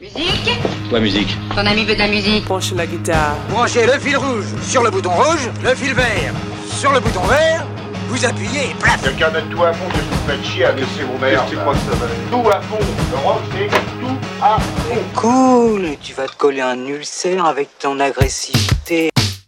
Musique ? Quoi, musique ? Ton ami veut de la musique. Branche la guitare. Branchez le fil rouge sur le bouton rouge, le fil vert sur le bouton vert, vous appuyez et plaf. Quelqu'un donne tout à fond, je vous fais chier à laisser vos mères. Tu crois que ça va aller ? Tout à fond, le rock c'est tout à fond. Cool, tu vas te coller un ulcère avec ton agressivité.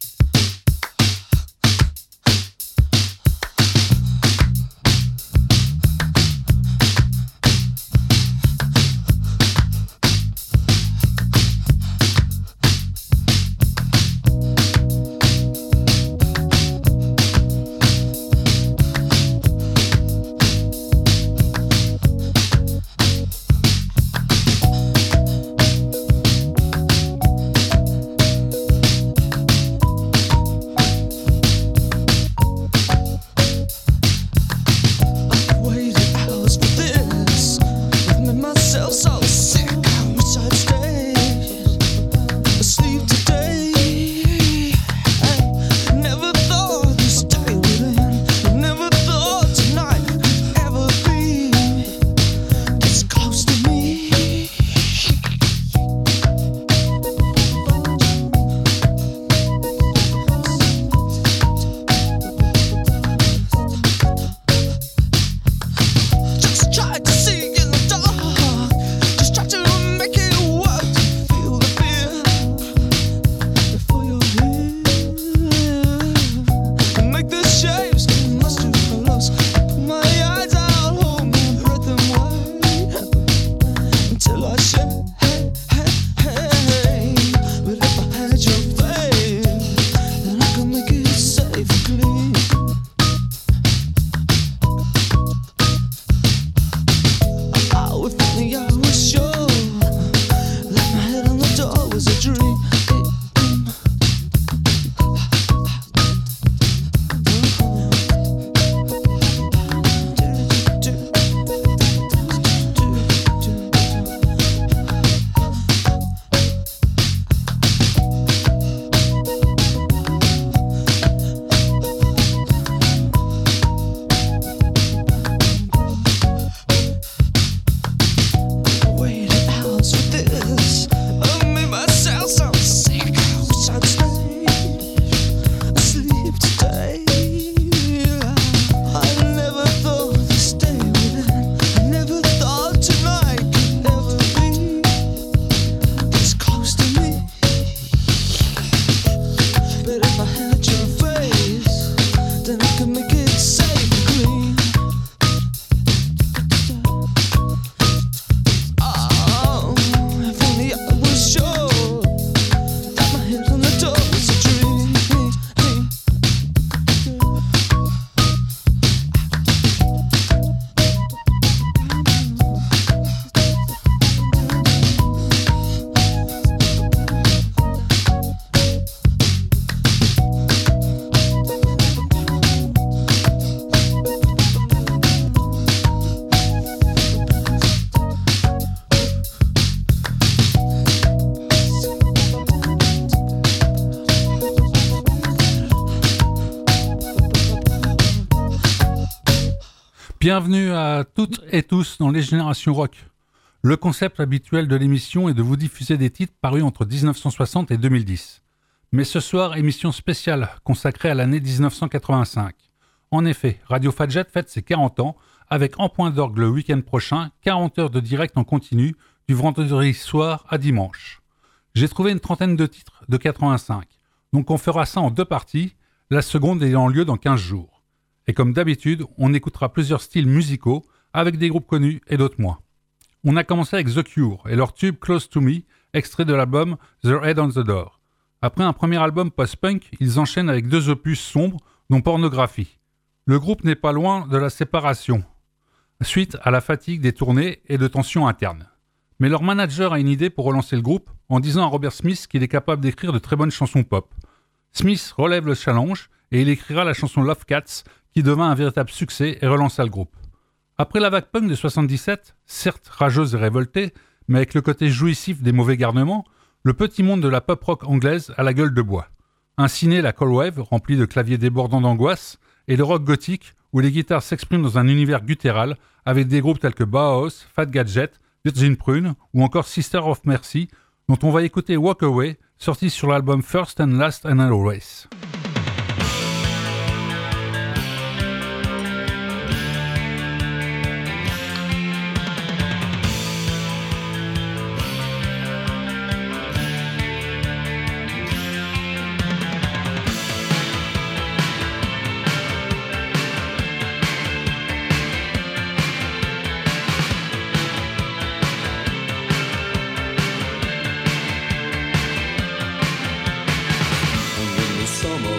Bienvenue à toutes et tous dans les Générations Rock. Le concept habituel de l'émission est de vous diffuser des titres parus entre 1960 et 2010. Mais ce soir, émission spéciale consacrée à l'année 1985. En effet, Radio Fadjet fête ses 40 ans avec en point d'orgue le week-end prochain 40 heures de direct en continu du vendredi soir à dimanche. J'ai trouvé une trentaine de titres de 85, donc on fera ça en deux parties, la seconde ayant lieu dans 15 jours. Et comme d'habitude, on écoutera plusieurs styles musicaux avec des groupes connus et d'autres moins. On a commencé avec The Cure et leur tube Close to Me, extrait de l'album The Head on the Door. Après un premier album post-punk, ils enchaînent avec deux opus sombres, dont Pornographie. Le groupe n'est pas loin de la séparation, suite à la fatigue des tournées et de tensions internes. Mais leur manager a une idée pour relancer le groupe en disant à Robert Smith qu'il est capable d'écrire de très bonnes chansons pop. Smith relève le challenge et il écrira la chanson Love Cats qui devint un véritable succès et relança le groupe. Après la vague punk de 77, certes rageuse et révoltée, mais avec le côté jouissif des mauvais garnements, le petit monde de la pop rock anglaise a la gueule de bois. Ainsi naît la Cold Wave, remplie de claviers débordants d'angoisse, et le rock gothique, où les guitares s'expriment dans un univers guttural, avec des groupes tels que Bauhaus, Fat Gadget, Virgin Prune ou encore Sister of Mercy, dont on va écouter Walk Away, sorti sur l'album First and Last and Always. Summer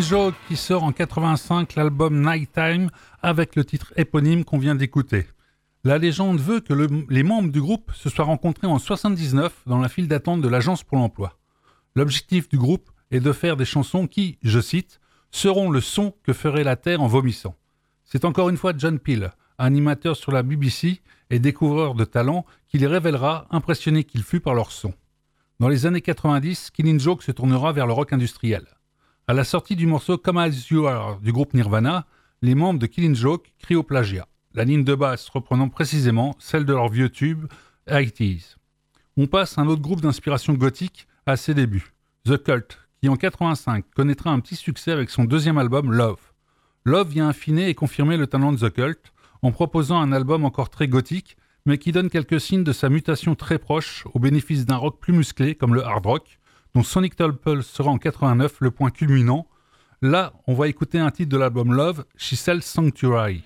Joke qui sort en 85 l'album Nighttime avec le titre éponyme qu'on vient d'écouter. La légende veut que les membres du groupe se soient rencontrés en 79 dans la file d'attente de l'Agence pour l'emploi. L'objectif du groupe est de faire des chansons qui, je cite, seront le son que ferait la Terre en vomissant. C'est encore une fois John Peel, animateur sur la BBC et découvreur de talent, qui les révélera, impressionné qu'il fut par leur son. Dans les années 90, Killing Joke se tournera vers le rock industriel. À la sortie du morceau Come As You Are du groupe Nirvana, les membres de Killing Joke crient au plagiat, la ligne de basse reprenant précisément celle de leur vieux tube 80s. On passe à un autre groupe d'inspiration gothique à ses débuts, The Cult, qui en 85 connaîtra un petit succès avec son deuxième album Love. Love vient affiner et confirmer le talent de The Cult en proposant un album encore très gothique, mais qui donne quelques signes de sa mutation très proche au bénéfice d'un rock plus musclé comme le hard rock, dont Sonic Temple sera en 89 le point culminant. Là, on va écouter un titre de l'album Love, She Sells Sanctuary.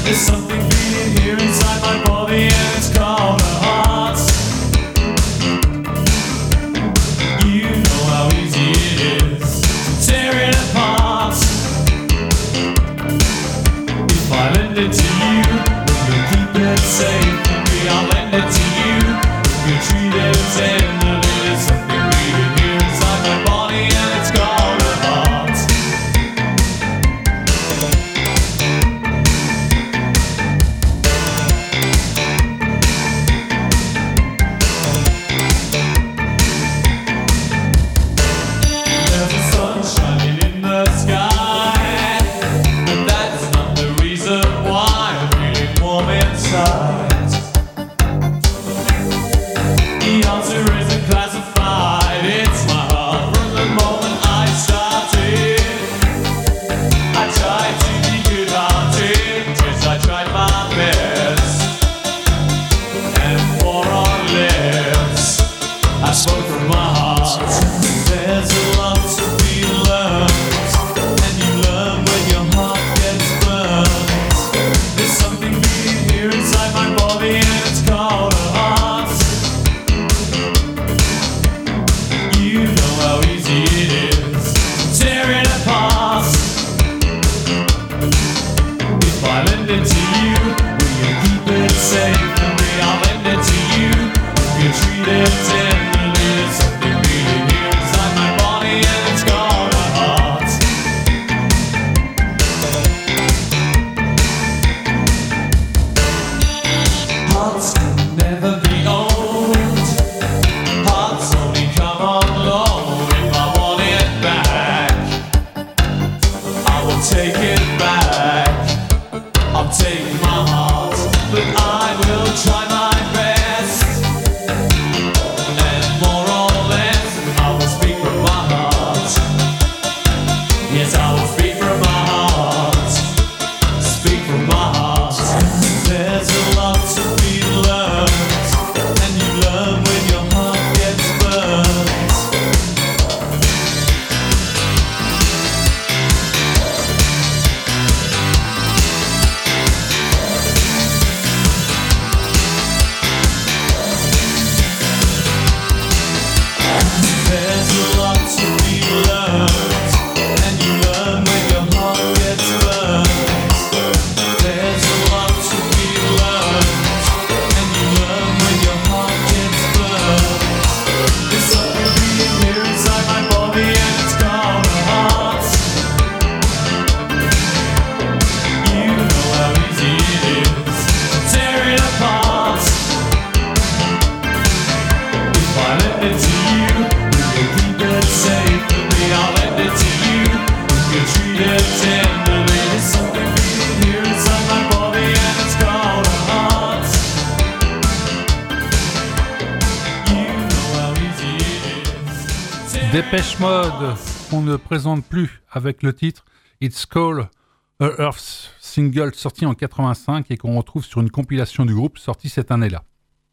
Dépêche Mode, qu'on ne présente plus avec le titre It's Called a Earth, single sorti en 85 et qu'on retrouve sur une compilation du groupe sortie cette année-là.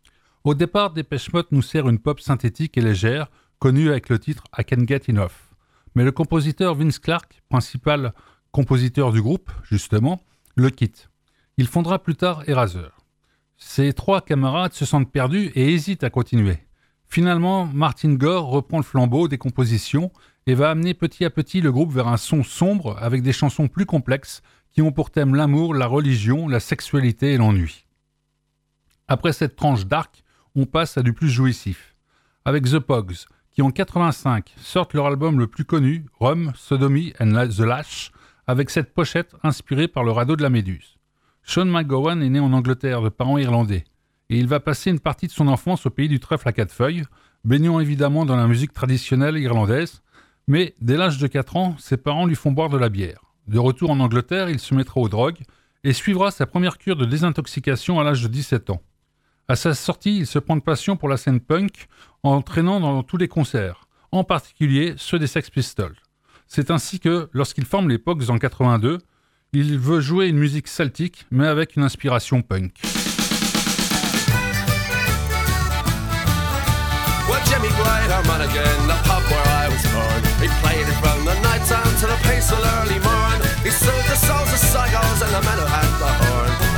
Au départ, Dépêche Mode nous sert une pop synthétique et légère, connue avec le titre I Can't Get Enough. Mais le compositeur Vince Clarke, principal compositeur du groupe, justement, le quitte. Il fondera plus tard Eraser. Ses trois camarades se sentent perdus et hésitent à continuer. Finalement, Martin Gore reprend le flambeau des compositions et va amener petit à petit le groupe vers un son sombre avec des chansons plus complexes qui ont pour thème l'amour, la religion, la sexualité et l'ennui. Après cette tranche dark, on passe à du plus jouissif. Avec The Pogues, qui en 85 sortent leur album le plus connu, Rum, Sodomy and the Lash, avec cette pochette inspirée par le radeau de la Méduse. Sean McGowan est né en Angleterre de parents irlandais. Et il va passer une partie de son enfance au pays du trèfle à 4 feuilles, baignant évidemment dans la musique traditionnelle irlandaise, mais dès l'âge de 4 ans, ses parents lui font boire de la bière. De retour en Angleterre, il se mettra aux drogues et suivra sa première cure de désintoxication à l'âge de 17 ans. À sa sortie, il se prend de passion pour la scène punk, entraînant dans tous les concerts, en particulier ceux des Sex Pistols. C'est ainsi que, lorsqu'il forme les Pogues en 82, il veut jouer une musique celtique, mais avec une inspiration punk. Jimmy White, our man again, the pub where I was born. He played it from the night time to the peaceful early morn. He soothed the souls of psychos and the men who had the horn.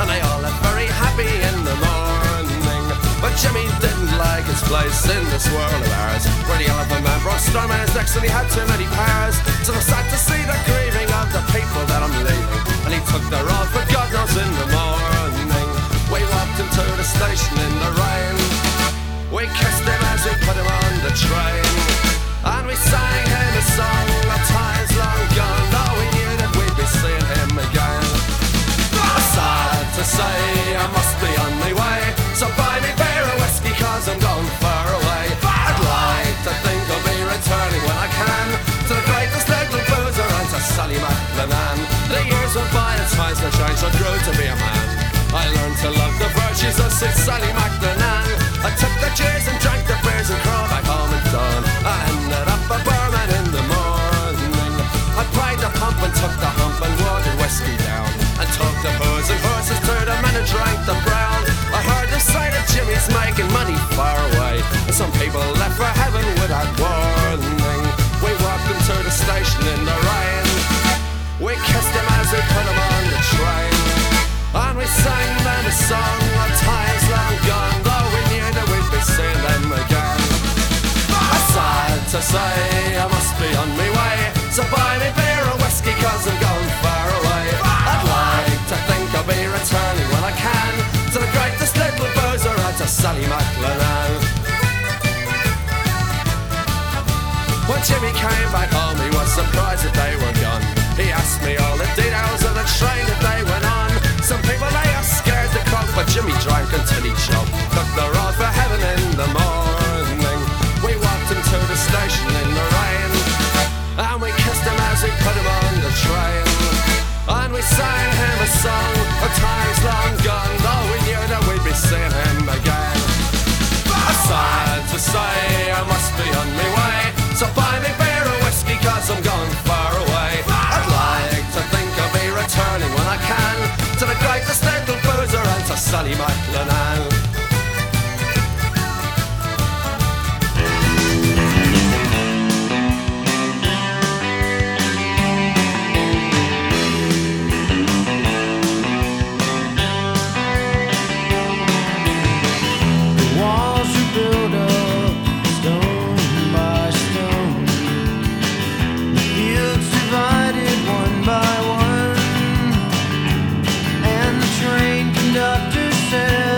place in this world of ours where the elephant man brought storm in his necks and he had too many powers. So I'm sad to see the grieving of the people that I'm leaving, and he took the road for God knows in the morning. We walked into the station in the rain, we kissed him as we put him on the train, and we sang him a song of times long gone, though we knew that we'd be seeing him again. Sad to say I must be on my way, so buy me beer and whiskey cause I'm going far away. I'd like to think I'll be returning when I can to the greatest little boozer and to Sally McLennan. The years went by and times have changed, I grew to be a man. I learned to love the virtues of Sid Sally McLennan. I took the cheers and drank the beers and crawled back home at dawn. I ended up a barman in the morning. I pried the pump and took the hump and watered whiskey down, and took the booze and horses to the men and drank the brown. I heard the sight of Jimmy's making money far away, and some people left for heaven without warning. We walked him to the station in the rain, we kissed him as we put him on the train, and we sang them a song of times long gone, though we knew that we'd be seeing them again. Sad to say I must be on my way, so buy me beer and whiskey cause I'm going far away. I'd like to think I'll be returning when I can to the greatest little boozer and to Sally McLennan. When Jimmy came back home he was surprised that they were gone. He asked me all the details of the train that they went on. Some people they are scared to croak, but Jimmy drank until he choked. Took the road for heaven in the morning. We walked him to the station in the rain, and we kissed him as we put him on the train, and we sang him a song of times long gone, though we knew that we'd be seeing him again. Sad to say I must be on my way, so buy me beer and whiskey cause I'm going far away. I'd like to think I'll be returning when I can to the greatest little boozer and to Sally McLennan. Conductor said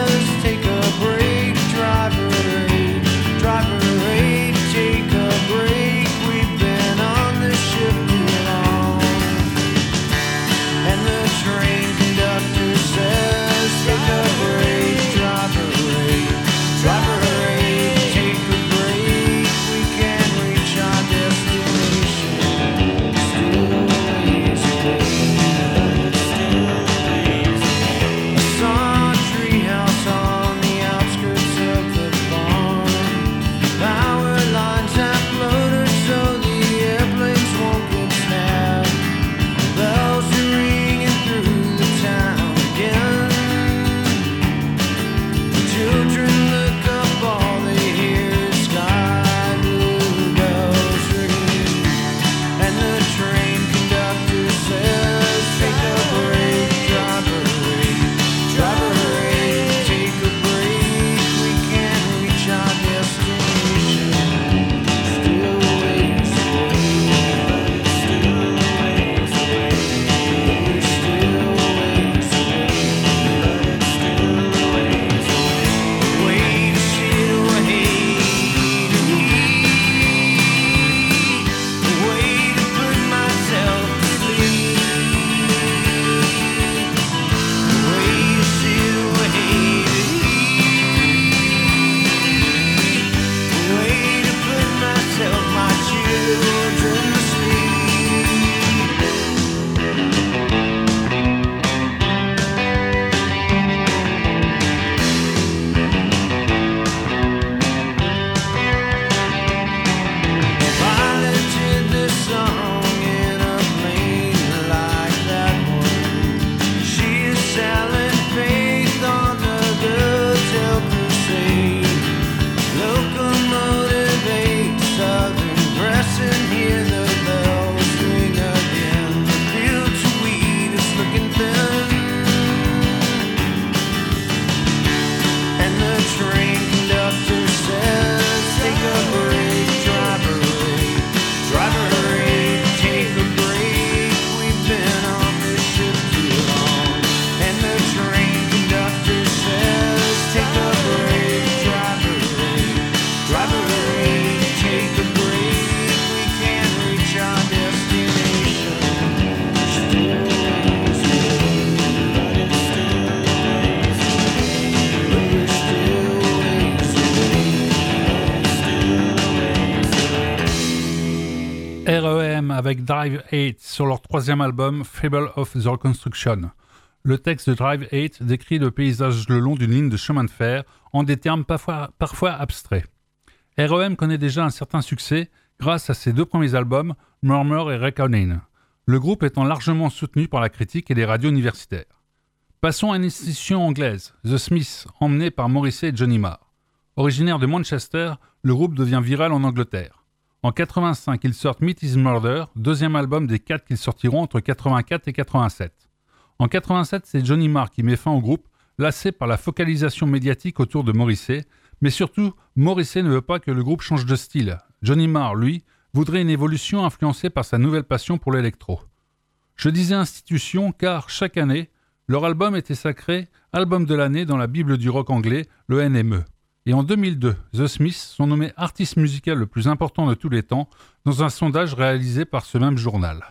R.E.M. avec Drive 8 sur leur troisième album Fable of the Reconstruction. Le texte de Drive 8 décrit le paysage le long d'une ligne de chemin de fer en des termes parfois abstraits. R.E.M. connaît déjà un certain succès grâce à ses deux premiers albums, Murmur et Reckoning, le groupe étant largement soutenu par la critique et les radios universitaires. Passons à une institution anglaise, The Smiths, emmené par Morrissey et Johnny Marr. Originaire de Manchester, le groupe devient viral en Angleterre. En 85, ils sortent Meat is Murder, deuxième album des 4 qu'ils sortiront entre 84 et 87. En 87, c'est Johnny Marr qui met fin au groupe, lassé par la focalisation médiatique autour de Morrissey, mais surtout, Morrissey ne veut pas que le groupe change de style. Johnny Marr, lui, voudrait une évolution influencée par sa nouvelle passion pour l'électro. Je disais institution car, chaque année, leur album était sacré album de l'année dans la Bible du rock anglais, le NME. Et en 2002, The Smiths sont nommés artistes musicaux le plus important de tous les temps dans un sondage réalisé par ce même journal.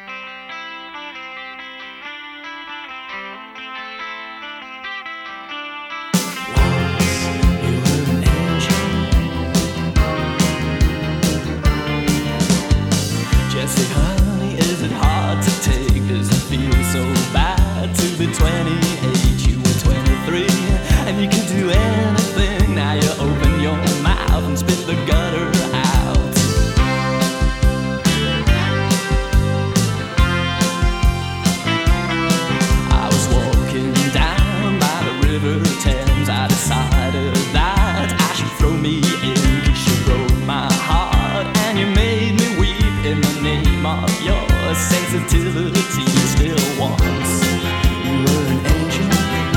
Sensitivity still wants. You were an angel.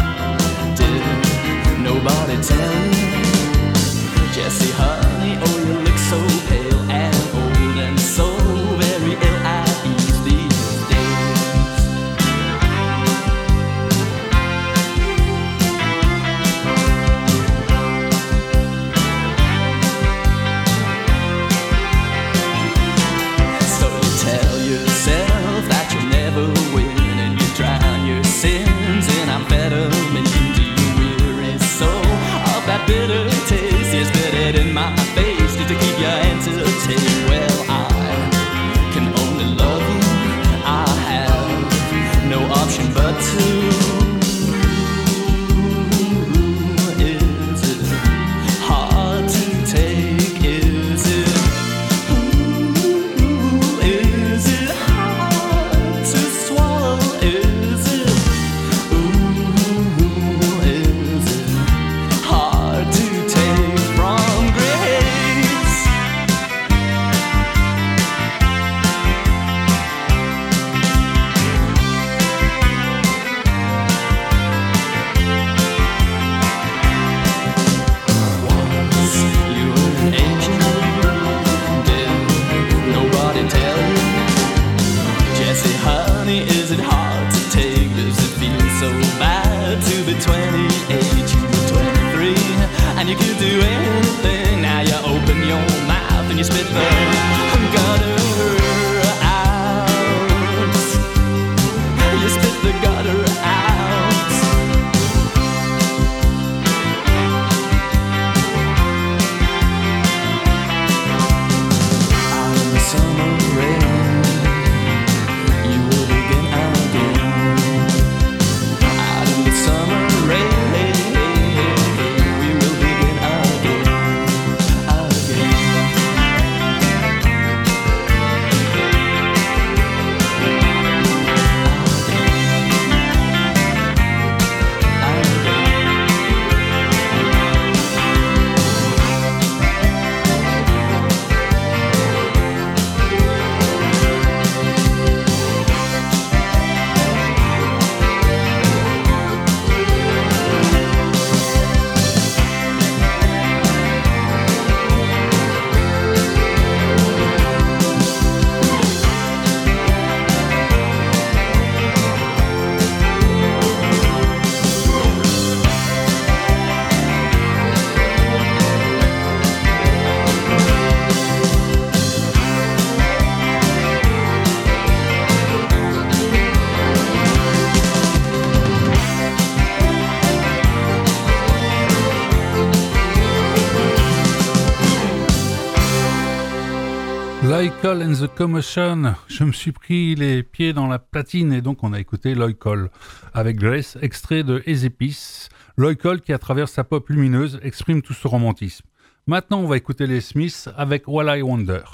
Did nobody tell you? Jessie, honey, oh, you look so pale and old and so very ill at ease these days. So you tell yourself that you'll never Cole and the Commotion. Je me suis pris les pieds dans la platine et donc on a écouté Lloyd Cole avec Grace, extrait de Easy Peace. Lloyd Cole qui, à travers sa pop lumineuse, exprime tout ce romantisme. Maintenant, on va écouter les Smiths avec While I Wonder.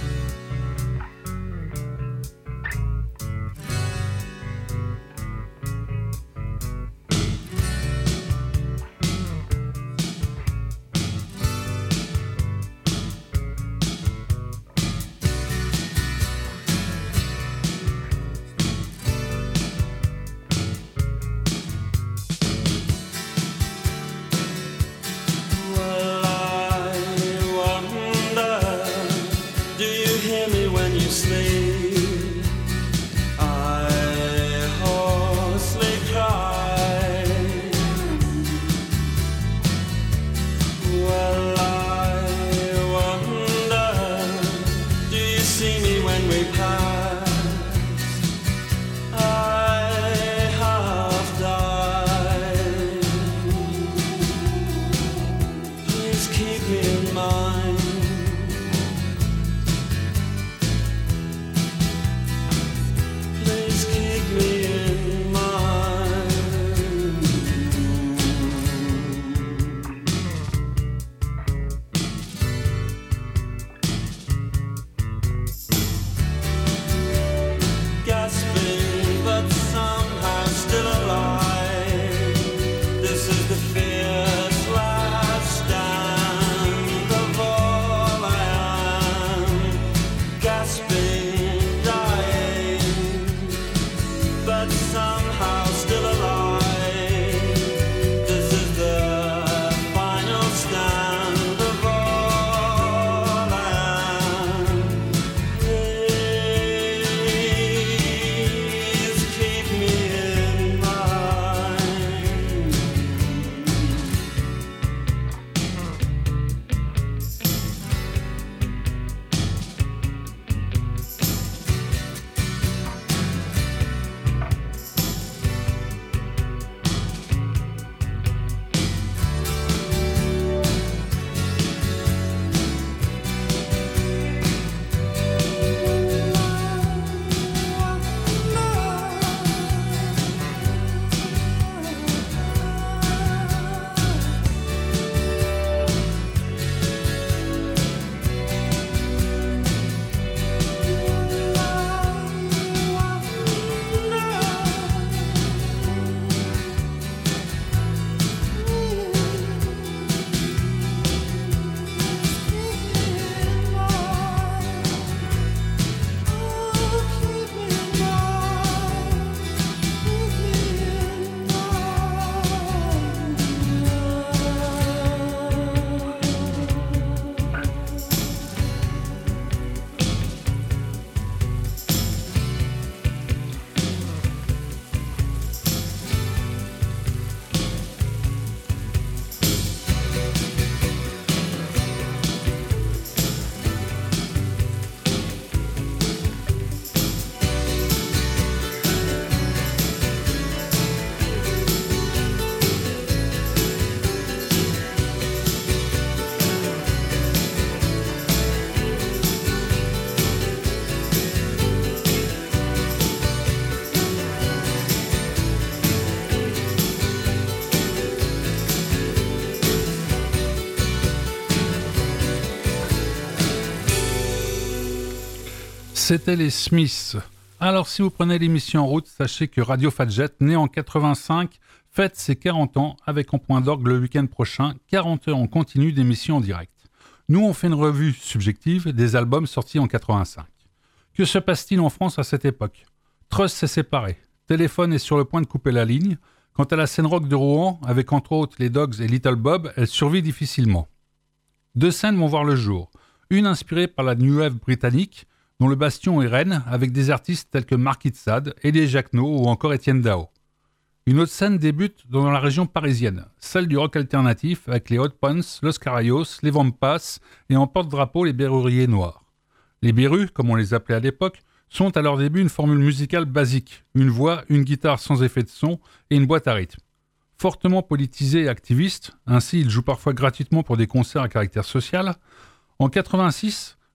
C'était les Smiths. Alors si vous prenez l'émission en route, sachez que Radio Fadjet, né en 85, fête ses 40 ans avec en point d'orgue le week-end prochain, 40 heures en continu d'émissions en direct. Nous, on fait une revue subjective des albums sortis en 85. Que se passe-t-il en France à cette époque ? Trust s'est séparé. Téléphone est sur le point de couper la ligne. Quant à la scène rock de Rouen, avec entre autres les Dogs et Little Bob, elle survit difficilement. Deux scènes vont voir le jour. Une inspirée par la New Wave britannique, dont le bastion est Rennes, avec des artistes tels que Mark Itzad, Elie Jacquenot ou encore Étienne Dao. Une autre scène débute dans la région parisienne, celle du rock alternatif avec les Hot Pants, Los Carayos, les Vampas et en porte-drapeau les Berruriers Noirs. Les Berrus, comme on les appelait à l'époque, sont à leur début une formule musicale basique, une voix, une guitare sans effet de son et une boîte à rythme. Fortement politisés et activistes, ainsi ils jouent parfois gratuitement pour des concerts à caractère social, en 86,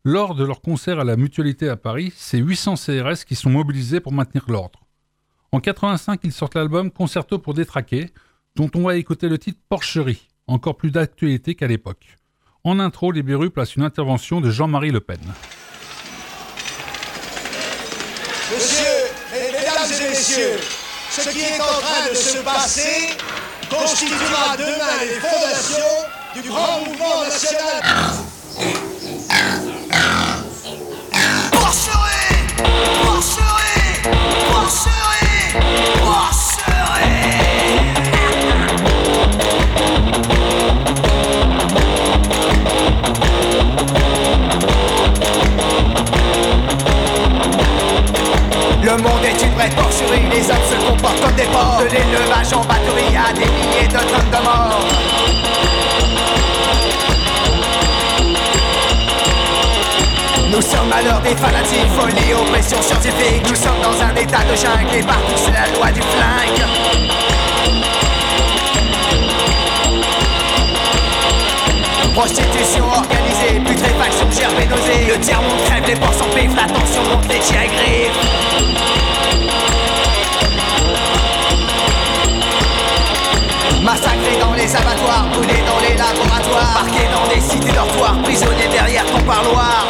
Lors de leur concert à la Mutualité à Paris, c'est 800 CRS qui sont mobilisés pour maintenir l'ordre. En 85, ils sortent l'album Concerto pour détraquer, dont on va écouter le titre Porcherie, encore plus d'actualité qu'à l'époque. En intro, les Berus placent une intervention de Jean-Marie Le Pen. Mesdames et messieurs, ce qui est en train de se passer constituera demain les fondations du grand mouvement national. Porcherie, porcherie, porcherie, porcherie. Le monde est une vraie porcherie, les hommes se comportent comme des porcs. De l'élevage en batterie à des milliers de tonnes de morts. Nous sommes à l'heure des fanatiques, folie, oppression scientifique. Nous sommes dans un état de jungle et partout c'est la loi du flingue. Prostitution organisée, putréfaction, gerbe nausée. Le tiers-monde crève, les porcs s'empivent, la tension monte, les chiens griffent. Massacrés dans les abattoirs, brûlés dans les laboratoires, parqués dans des cités dortoirs, prisonniers derrière ton parloir.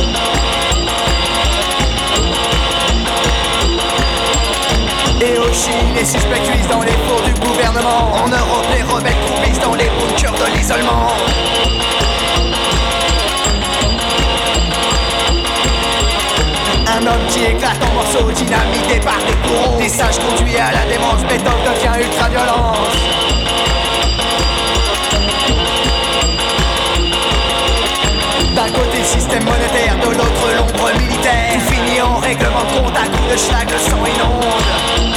Et au Chili, les suspects cuisent dans les fours du gouvernement. En Europe, les rebelles croupissent dans les bunkers de l'isolement. Un homme qui éclate en morceaux, dynamité par des bourreaux. Des sages conduits à la démence, méthode devient ultra-violence. D'un côté le système monétaire, de l'autre l'ombre militaire. Tout finit en règlement de compte, à coups de schlag, le sang inonde.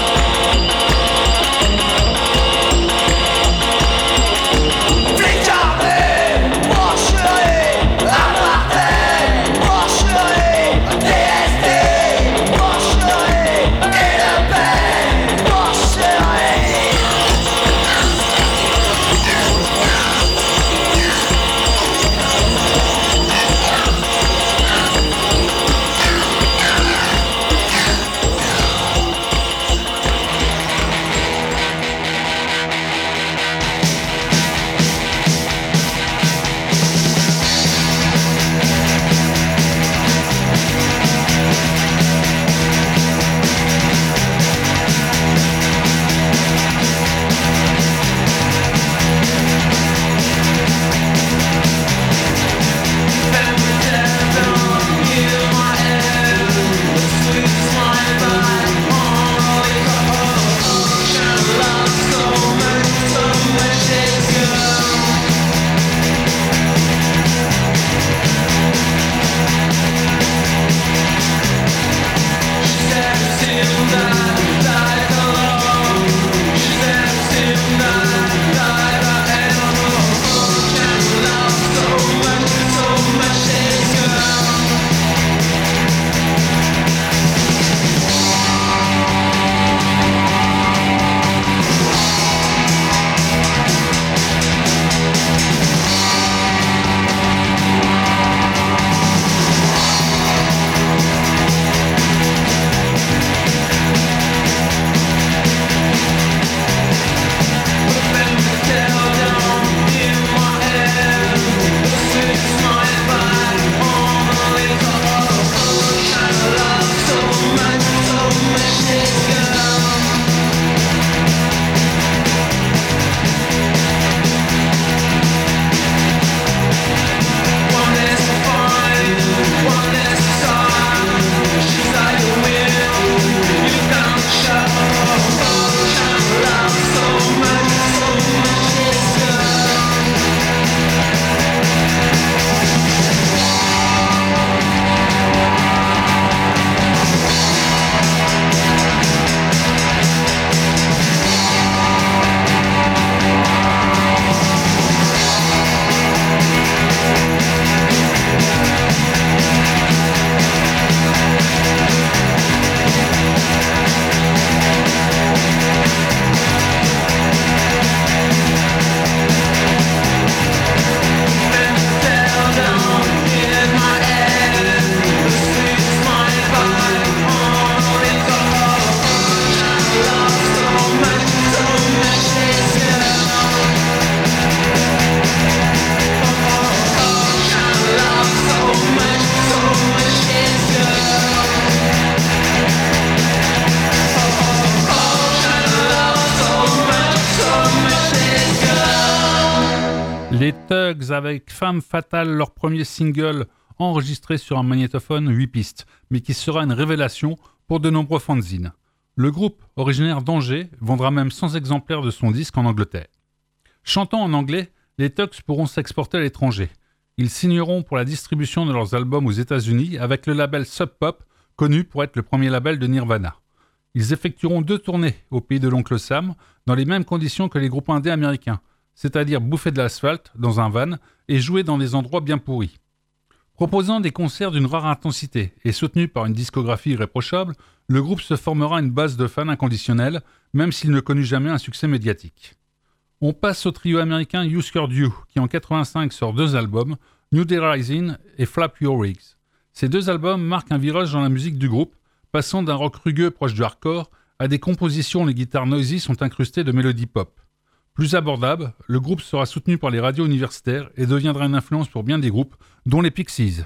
Flics armés, porcherie, apartheid, porcherie, DST, porcherie, et Le Pen, porcherie. Tugs avec Femme Fatale, leur premier single enregistré sur un magnétophone 8 pistes, mais qui sera une révélation pour de nombreux fanzines. Le groupe, originaire d'Angers, vendra même 100 exemplaires de son disque en Angleterre. Chantant en anglais, les Tugs pourront s'exporter à l'étranger. Ils signeront pour la distribution de leurs albums aux États-Unis avec le label Sub Pop, connu pour être le premier label de Nirvana. Ils effectueront 2 tournées au pays de l'Oncle Sam, dans les mêmes conditions que les groupes indés américains, c'est-à-dire bouffer de l'asphalte dans un van et jouer dans des endroits bien pourris. Proposant des concerts d'une rare intensité et soutenu par une discographie irréprochable, le groupe se formera une base de fans inconditionnels, même s'il ne connut jamais un succès médiatique. On passe au trio américain Husker Du, qui en 1985 sort 2 albums, New Day Rising et Flap Your Rigs. Ces 2 albums marquent un virage dans la musique du groupe, passant d'un rock rugueux proche du hardcore à des compositions où les guitares noisy sont incrustées de mélodies pop. Plus abordable, le groupe sera soutenu par les radios universitaires et deviendra une influence pour bien des groupes, dont les Pixies.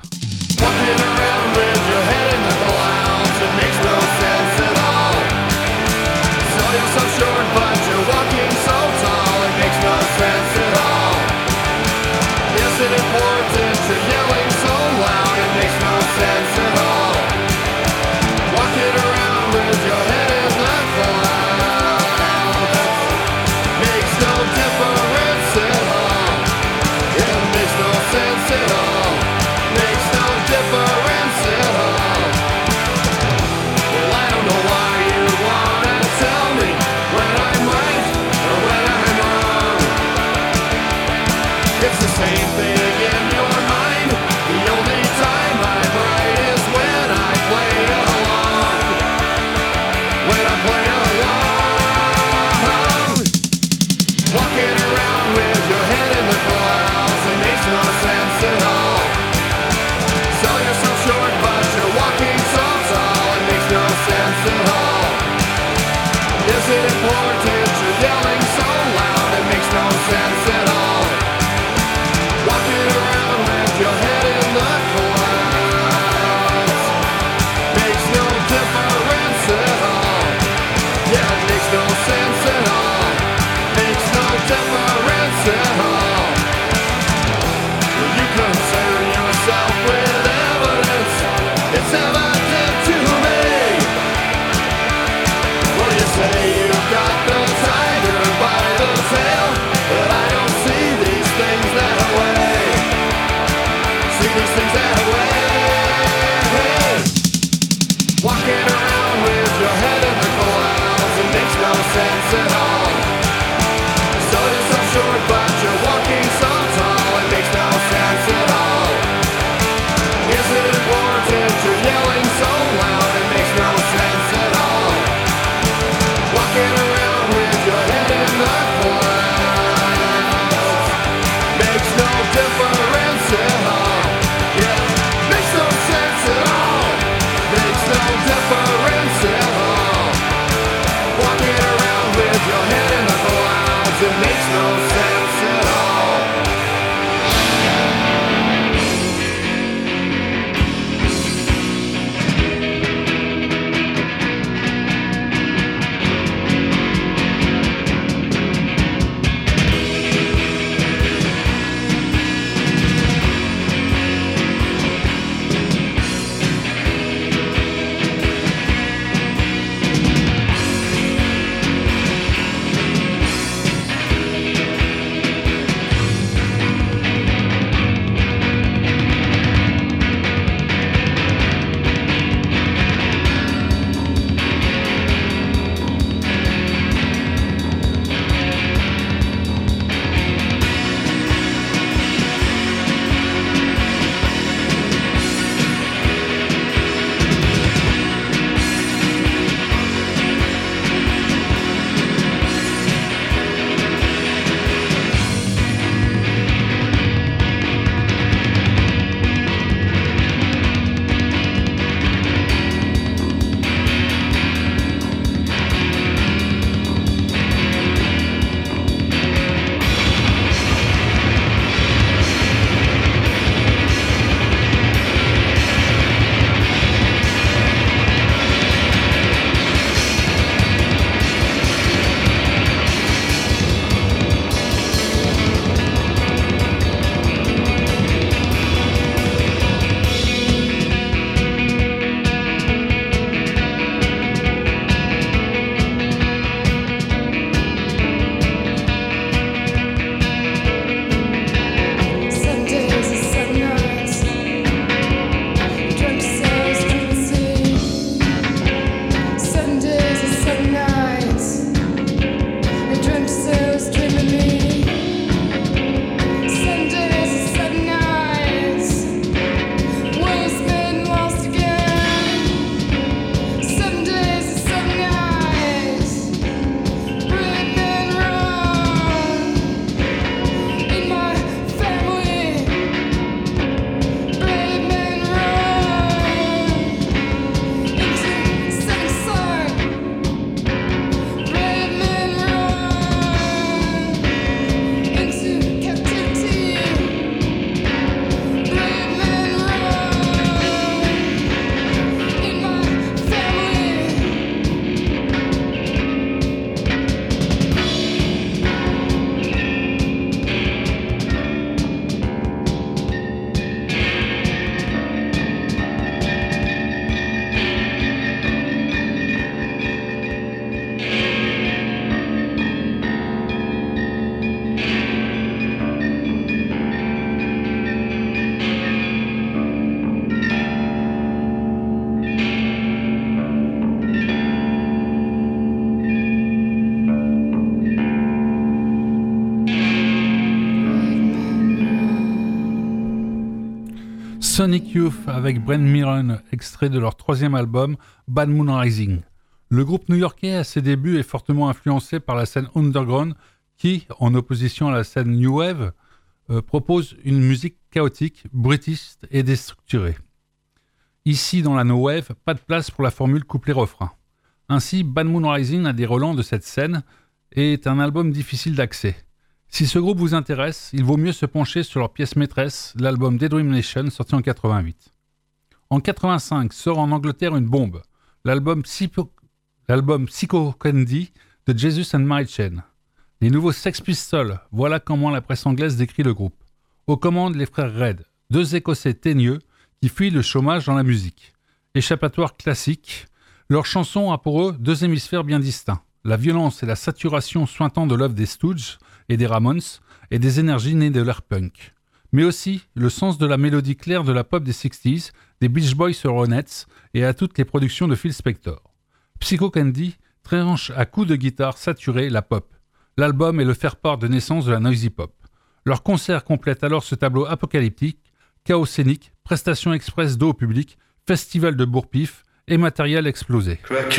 Sonic Youth avec Brent Mirren, extrait de leur troisième album Bad Moon Rising. Le groupe new-yorkais à ses débuts est fortement influencé par la scène underground qui, en opposition à la scène New Wave, propose une musique chaotique, bruitiste et déstructurée. Ici, dans la No Wave, pas de place pour la formule couplet-refrain. Ainsi, Bad Moon Rising a des relents de cette scène et est un album difficile d'accès. Si ce groupe vous intéresse, il vaut mieux se pencher sur leur pièce maîtresse, l'album Daydream Nation, sorti en 88. En 85, sort en Angleterre une bombe, l'album Psycho Candy de Jesus and Mary Chain. Les nouveaux Sex Pistols, voilà comment la presse anglaise décrit le groupe. Aux commandes, les frères Red, deux Écossais teigneux qui fuient le chômage dans la musique. Échappatoire classique, leur chanson a pour eux deux hémisphères bien distincts. La violence et la saturation suintant de l'œuvre des Stooges et des Ramones et des énergies nées de l'air punk. Mais aussi le sens de la mélodie claire de la pop des 60s, des Beach Boys sur Ronettes et à toutes les productions de Phil Spector. Psycho Candy tranche à coups de guitare saturée la pop. L'album est le faire-part de naissance de la noisy pop. Leur concert complète alors ce tableau apocalyptique, chaos scénique, prestations express d'eau au public, festival de bourre-pif et matériel explosé.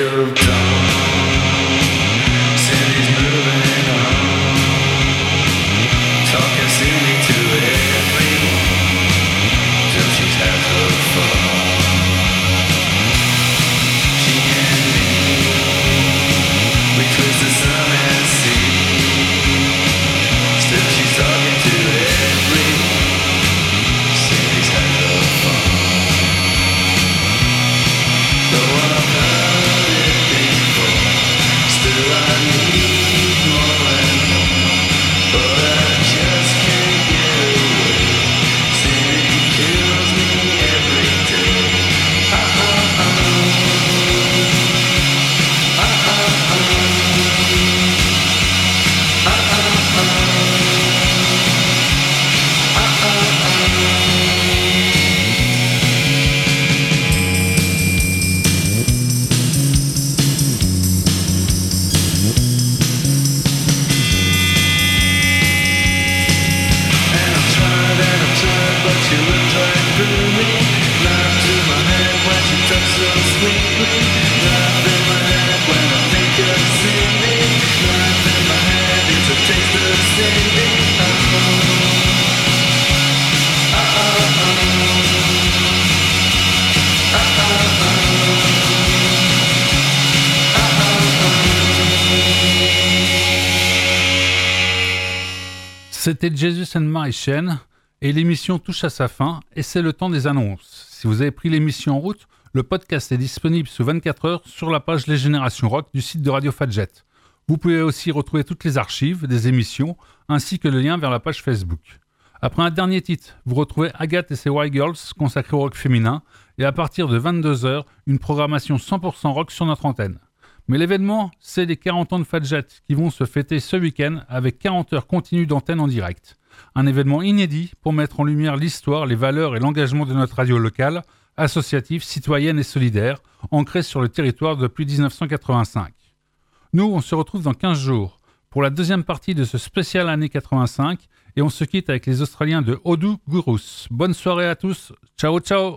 C'était Jesus and Mary Chain et l'émission touche à sa fin et c'est le temps des annonces. Si vous avez pris l'émission en route, le podcast est disponible sous 24 heures sur la page Les Générations Rock du site de Radio Fadjet. Vous pouvez aussi retrouver toutes les archives des émissions ainsi que le lien vers la page Facebook. Après un dernier titre, vous retrouvez Agathe et ses White Girls consacrés au rock féminin et à partir de 22h, une programmation 100% rock sur notre antenne. Mais l'événement, c'est les 40 ans de Fadjet qui vont se fêter ce week-end avec 40 heures continues d'antenne en direct. Un événement inédit pour mettre en lumière l'histoire, les valeurs et l'engagement de notre radio locale, associative, citoyenne et solidaire, ancrée sur le territoire depuis 1985. Nous, on se retrouve dans 15 jours pour la deuxième partie de ce spécial année 85 et on se quitte avec les Australiens de Odu Gurus. Bonne soirée à tous, ciao ciao.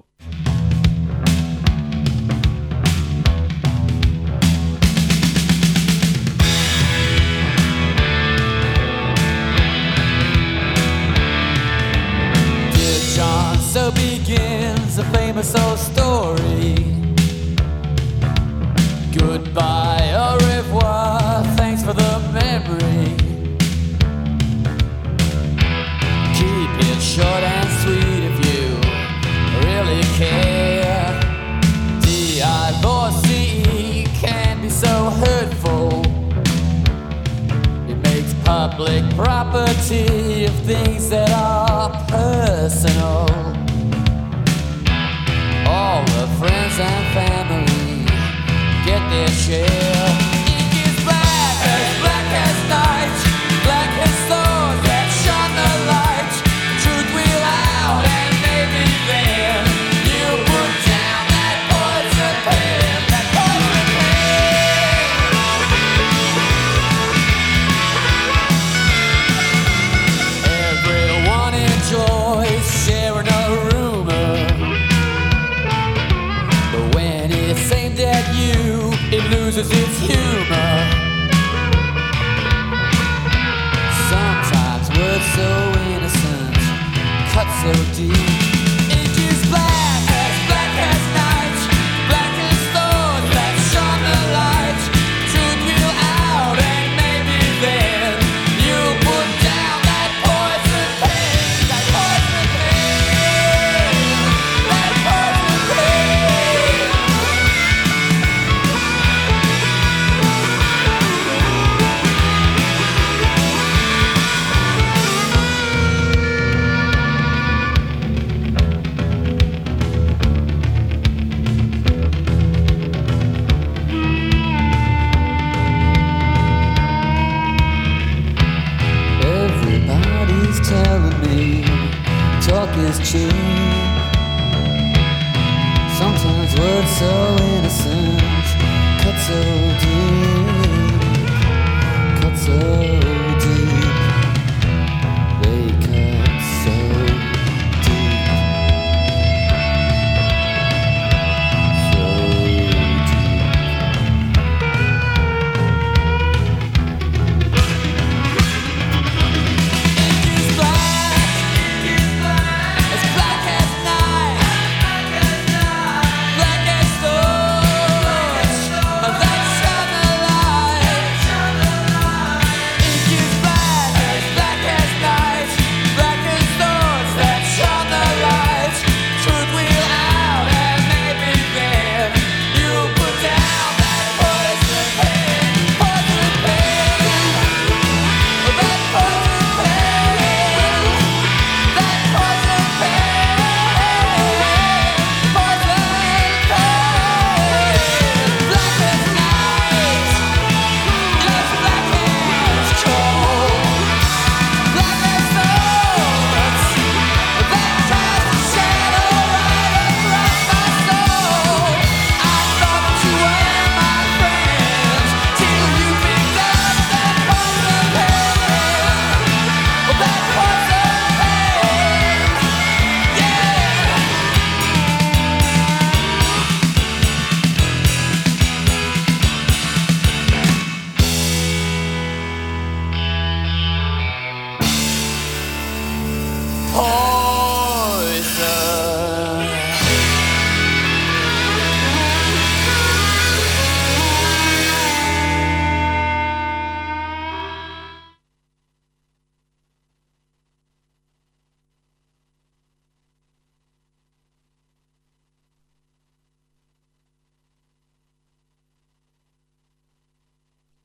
So begins a famous old story. Goodbye, au revoir, thanks for the memory. Keep it short and sweet if you really care. Divorcee can be so hurtful. It makes public property of things that are personal. All the friends and family get their share. Ink is black as night, black as thorns that shine the light. Truth will out and maybe then you put down that poison pen, that poison pen. Everyone enjoys sharing a rumor. aimed at you, it loses its humor. Sometimes words so innocent cut so deep. Ink is black as night, black as thorns that shone the light. Truth will out and maybe then you'll put down that poison pain, that poison pain, that poison pain. Everybody's telling me talk is cheap. Sometimes words so